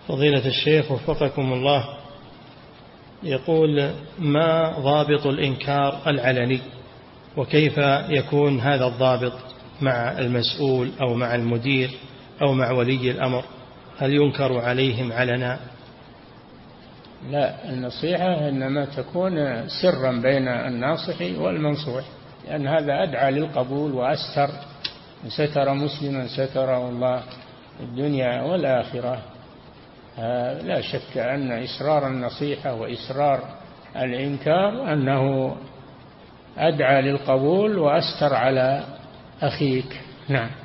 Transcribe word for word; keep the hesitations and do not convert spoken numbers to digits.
فضيلة الشيخ وفقكم الله، يقول: ما ضابط الإنكار العلني، وكيف يكون هذا الضابط مع المسؤول أو مع المدير أو مع ولي الأمر؟ هل ينكر عليهم علنا؟ لا، النصيحة إنما تكون سرا بين الناصح والمنصوح، لأن هذا أدعى للقبول وأستر. ستر مسلما ستره الله الدنيا والآخرة. لا شك أن إسرار النصيحة وإسرار الإنكار أنه أدعى للقبول وأستر على أخيك. نعم.